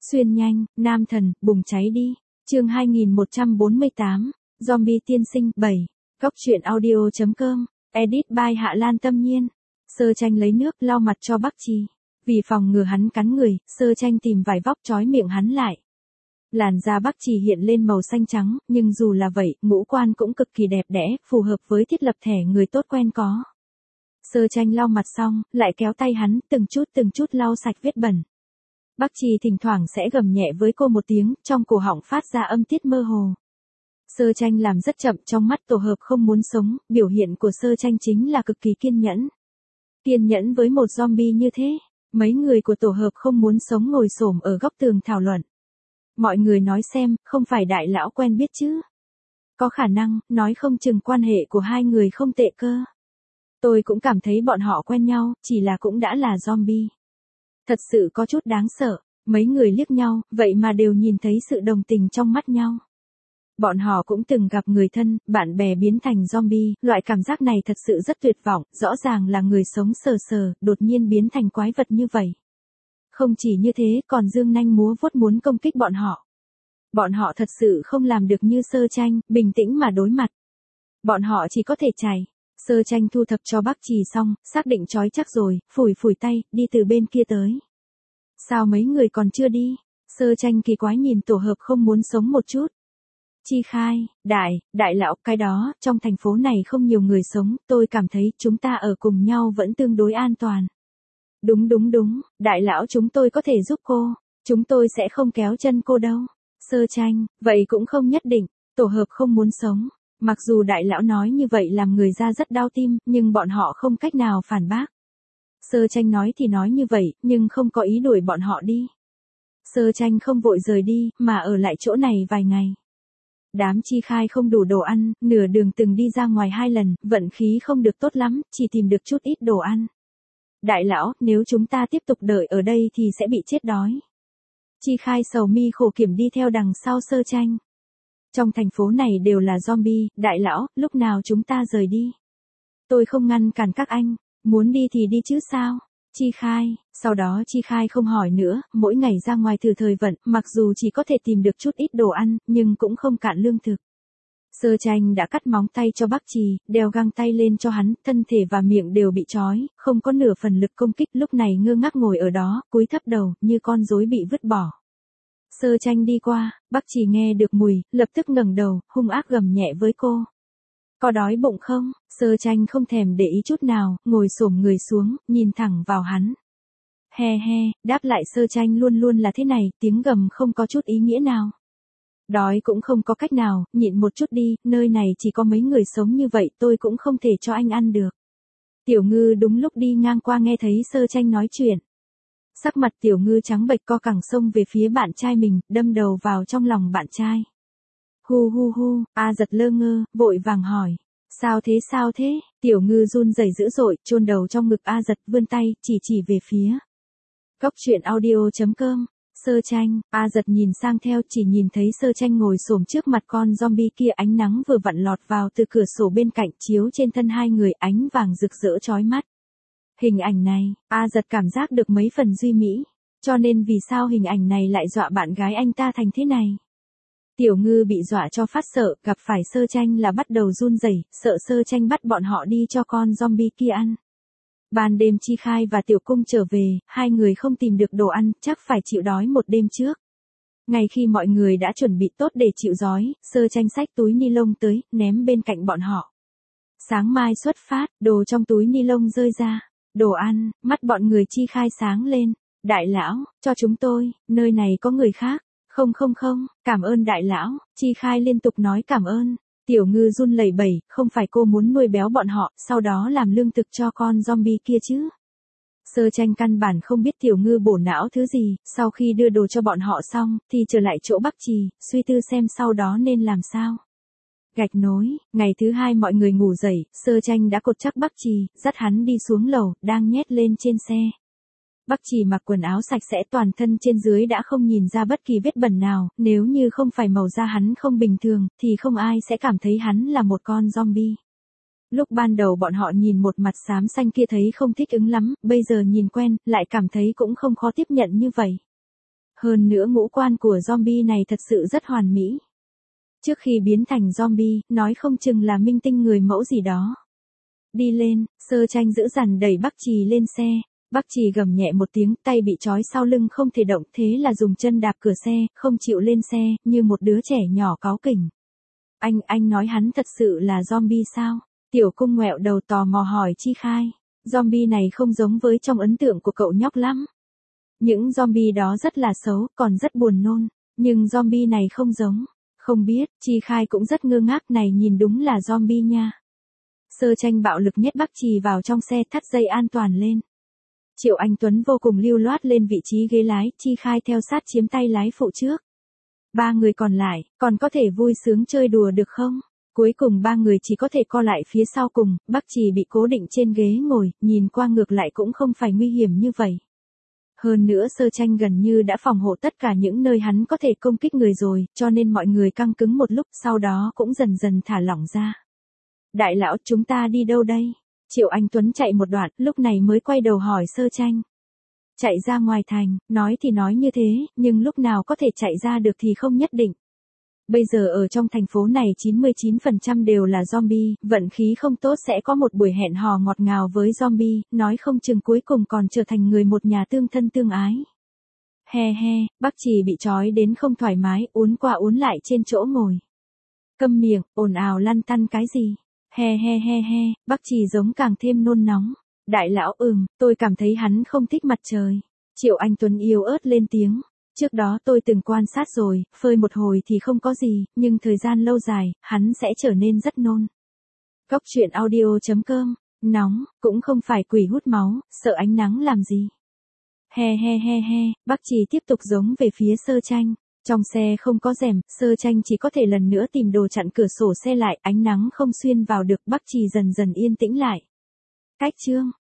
Xuyên nhanh, nam thần, bùng cháy đi. Chương 2148, Zombie tiên sinh 7. Góc truyện audio.com. Edit by Hạ Lan Tâm Nhiên. Sơ Tranh lấy nước lau mặt cho Bắc Trì. Vì phòng ngừa hắn cắn người, Sơ Tranh tìm vải vóc trói miệng hắn lại. Làn da Bắc Trì hiện lên màu xanh trắng, nhưng dù là vậy, ngũ quan cũng cực kỳ đẹp đẽ, phù hợp với thiết lập thẻ người tốt quen có. Sơ Tranh lau mặt xong, lại kéo tay hắn, từng chút lau sạch vết bẩn. Bắc Trì thỉnh thoảng sẽ gầm nhẹ với cô một tiếng, trong cổ họng phát ra âm tiết mơ hồ. Sơ Tranh làm rất chậm, trong mắt tổ hợp không muốn sống, biểu hiện của Sơ Tranh chính là cực kỳ kiên nhẫn. Kiên nhẫn với một zombie như thế, mấy người của tổ hợp không muốn sống ngồi xổm ở góc tường thảo luận. Mọi người nói xem, không phải đại lão quen biết chứ? Có khả năng, nói không chừng quan hệ của hai người không tệ cơ. Tôi cũng cảm thấy bọn họ quen nhau, chỉ là cũng đã là zombie. Thật sự có chút đáng sợ, mấy người liếc nhau, vậy mà đều nhìn thấy sự đồng tình trong mắt nhau. Bọn họ cũng từng gặp người thân, bạn bè biến thành zombie, loại cảm giác này thật sự rất tuyệt vọng, rõ ràng là người sống sờ sờ, đột nhiên biến thành quái vật như vậy. Không chỉ như thế, còn dương nanh múa vuốt muốn công kích bọn họ. Bọn họ thật sự không làm được như Sơ Tranh, bình tĩnh mà đối mặt. Bọn họ chỉ có thể chạy. Sơ Tranh thu thập cho Bắc Trì xong, xác định trói chắc rồi, phủi tay, đi từ bên kia tới. Sao mấy người còn chưa đi? Sơ Tranh kỳ quái nhìn tổ hợp không muốn sống một chút. Chi khai, đại lão, cái đó, trong thành phố này không nhiều người sống, tôi cảm thấy chúng ta ở cùng nhau vẫn tương đối an toàn. Đúng, đại lão chúng tôi có thể giúp cô, chúng tôi sẽ không kéo chân cô đâu. Sơ Tranh, vậy cũng không nhất định, tổ hợp không muốn sống. Mặc dù đại lão nói như vậy làm người ra rất đau tim, nhưng bọn họ không cách nào phản bác. Sơ Tranh nói thì nói như vậy, nhưng không có ý đuổi bọn họ đi. Sơ Tranh không vội rời đi, mà ở lại chỗ này vài ngày. Đám Chi khai không đủ đồ ăn, nửa đường từng đi ra ngoài 2 lần, vận khí không được tốt lắm, chỉ tìm được chút ít đồ ăn. Đại lão, nếu chúng ta tiếp tục đợi ở đây thì sẽ bị chết đói. Chi khai sầu mi khổ kiểm đi theo đằng sau Sơ Tranh. Trong thành phố này đều là zombie, đại lão, lúc nào chúng ta rời đi? Tôi không ngăn cản các anh, muốn đi thì đi chứ sao? Chi khai, sau đó Chi khai không hỏi nữa, mỗi ngày ra ngoài thử thời vận, mặc dù chỉ có thể tìm được chút ít đồ ăn, nhưng cũng không cạn lương thực. Sơ Tranh đã cắt móng tay cho Bắc Trì, đeo găng tay lên cho hắn, thân thể và miệng đều bị trói, không có nửa phần lực công kích, lúc này ngơ ngác ngồi ở đó, cúi thấp đầu, như con rối bị vứt bỏ. Sơ Tranh đi qua, Bắc Trì nghe được mùi, lập tức ngẩng đầu, hung ác gầm nhẹ với cô. Có đói bụng không? Sơ Tranh không thèm để ý chút nào, ngồi xổm người xuống, nhìn thẳng vào hắn. He, đáp lại Sơ Tranh luôn là thế này, tiếng gầm không có chút ý nghĩa nào. Đói cũng không có cách nào, nhịn một chút đi, nơi này chỉ có mấy người sống như vậy, tôi cũng không thể cho anh ăn được. Tiểu Ngư đúng lúc đi ngang qua nghe thấy Sơ Tranh nói chuyện. Sắc mặt Tiểu Ngư trắng bệch co cẳng xông về phía bạn trai mình, đâm đầu vào trong lòng bạn trai. Hu, A Giật lơ ngơ, vội vàng hỏi. Sao thế? Tiểu Ngư run rẩy dữ dội, chôn đầu trong ngực A Giật, vươn tay, chỉ về phía. Góc truyện audio.com. Sơ Tranh, A Giật nhìn sang theo, chỉ nhìn thấy Sơ Tranh ngồi xổm trước mặt con zombie kia, ánh nắng vừa vặn lọt vào từ cửa sổ bên cạnh, chiếu trên thân hai người, ánh vàng rực rỡ chói mắt. Hình ảnh này, A Giật cảm giác được mấy phần duy mỹ, cho nên vì sao hình ảnh này lại dọa bạn gái anh ta thành thế này. Tiểu Ngư bị dọa cho phát sợ, gặp phải Sơ Tranh là bắt đầu run rẩy, sợ Sơ Tranh bắt bọn họ đi cho con zombie kia ăn. Ban đêm Chi khai và Tiểu Cung trở về, hai người không tìm được đồ ăn, chắc phải chịu đói một đêm trước. Ngay khi mọi người đã chuẩn bị tốt để chịu đói, Sơ Tranh xách túi ni lông tới, ném bên cạnh bọn họ. Sáng mai xuất phát, đồ trong túi ni lông rơi ra. Đồ ăn, mắt bọn người Chi khai sáng lên. Đại lão, cho chúng tôi, nơi này có người khác. Không, cảm ơn đại lão. Chi khai liên tục nói cảm ơn. Tiểu Ngư run lẩy bẩy, không phải cô muốn nuôi béo bọn họ, sau đó làm lương thực cho con zombie kia chứ. Sơ Tranh căn bản không biết Tiểu Ngư bổ não thứ gì, sau khi đưa đồ cho bọn họ xong, thì trở lại chỗ Bắc Trì, suy tư xem sau đó nên làm sao. Gạch nối, ngày thứ 2 mọi người ngủ dậy, Sơ Tranh đã cột chắc Bắc Trì, dắt hắn đi xuống lầu, đang nhét lên trên xe. Bắc Trì mặc quần áo sạch sẽ, toàn thân trên dưới đã không nhìn ra bất kỳ vết bẩn nào, nếu như không phải màu da hắn không bình thường, thì không ai sẽ cảm thấy hắn là một con zombie. Lúc ban đầu bọn họ nhìn một mặt xám xanh kia thấy không thích ứng lắm, bây giờ nhìn quen, lại cảm thấy cũng không khó tiếp nhận như vậy. Hơn nữa ngũ quan của zombie này thật sự rất hoàn mỹ. Trước khi biến thành zombie, nói không chừng là minh tinh người mẫu gì đó. Đi lên, Sơ Tranh dữ dằn đẩy Bắc Trì lên xe. Bắc Trì gầm nhẹ một tiếng, tay bị trói sau lưng không thể động, thế là dùng chân đạp cửa xe, không chịu lên xe, như một đứa trẻ nhỏ cáu kỉnh. Anh nói hắn thật sự là zombie sao? Tiểu Cung ngoẹo đầu tò mò hỏi Chi Khai. Zombie này không giống với trong ấn tượng của cậu nhóc lắm. Những zombie đó rất là xấu, còn rất buồn nôn. Nhưng zombie này không giống. Không biết, Chi Khai cũng rất ngơ ngác, này nhìn đúng là zombie nha. Sơ Tranh bạo lực nhét Bắc Trì vào trong xe, thắt dây an toàn lên. Triệu Anh Tuấn vô cùng lưu loát lên vị trí ghế lái, Chi Khai theo sát chiếm tay lái phụ trước. Ba người còn lại, còn có thể vui sướng chơi đùa được không? Cuối cùng ba người chỉ có thể co lại phía sau cùng, Bắc Trì bị cố định trên ghế ngồi, nhìn qua ngược lại cũng không phải nguy hiểm như vậy. Hơn nữa Sơ Tranh gần như đã phòng hộ tất cả những nơi hắn có thể công kích người rồi, cho nên mọi người căng cứng một lúc, sau đó cũng dần dần thả lỏng ra. Đại lão, chúng ta đi đâu đây? Triệu Anh Tuấn chạy một đoạn, lúc này mới quay đầu hỏi Sơ Tranh. Chạy ra ngoài thành, nói thì nói như thế, nhưng lúc nào có thể chạy ra được thì không nhất định. Bây giờ ở trong thành phố này 99% đều là zombie, vận khí không tốt sẽ có một buổi hẹn hò ngọt ngào với zombie, nói không chừng cuối cùng còn trở thành người một nhà tương thân tương ái. He he, Bắc Trì bị trói đến không thoải mái, uốn qua uốn lại trên chỗ ngồi. Câm miệng, ồn ào lăn tăn cái gì? He he he he, Bắc Trì giống càng thêm nôn nóng. Đại lão tôi cảm thấy hắn không thích mặt trời. Triệu Anh Tuấn yếu ớt lên tiếng. Trước đó tôi từng quan sát rồi, phơi một hồi thì không có gì, nhưng thời gian lâu dài, hắn sẽ trở nên rất nôn. Góc truyện audio.com, nóng, cũng không phải quỷ hút máu, sợ ánh nắng làm gì. He he he he, Bắc Trì tiếp tục giống về phía Sơ Tranh. Trong xe không có rèm, Sơ Tranh chỉ có thể lần nữa tìm đồ chặn cửa sổ xe lại, ánh nắng không xuyên vào được, Bắc Trì dần dần yên tĩnh lại. Cách chương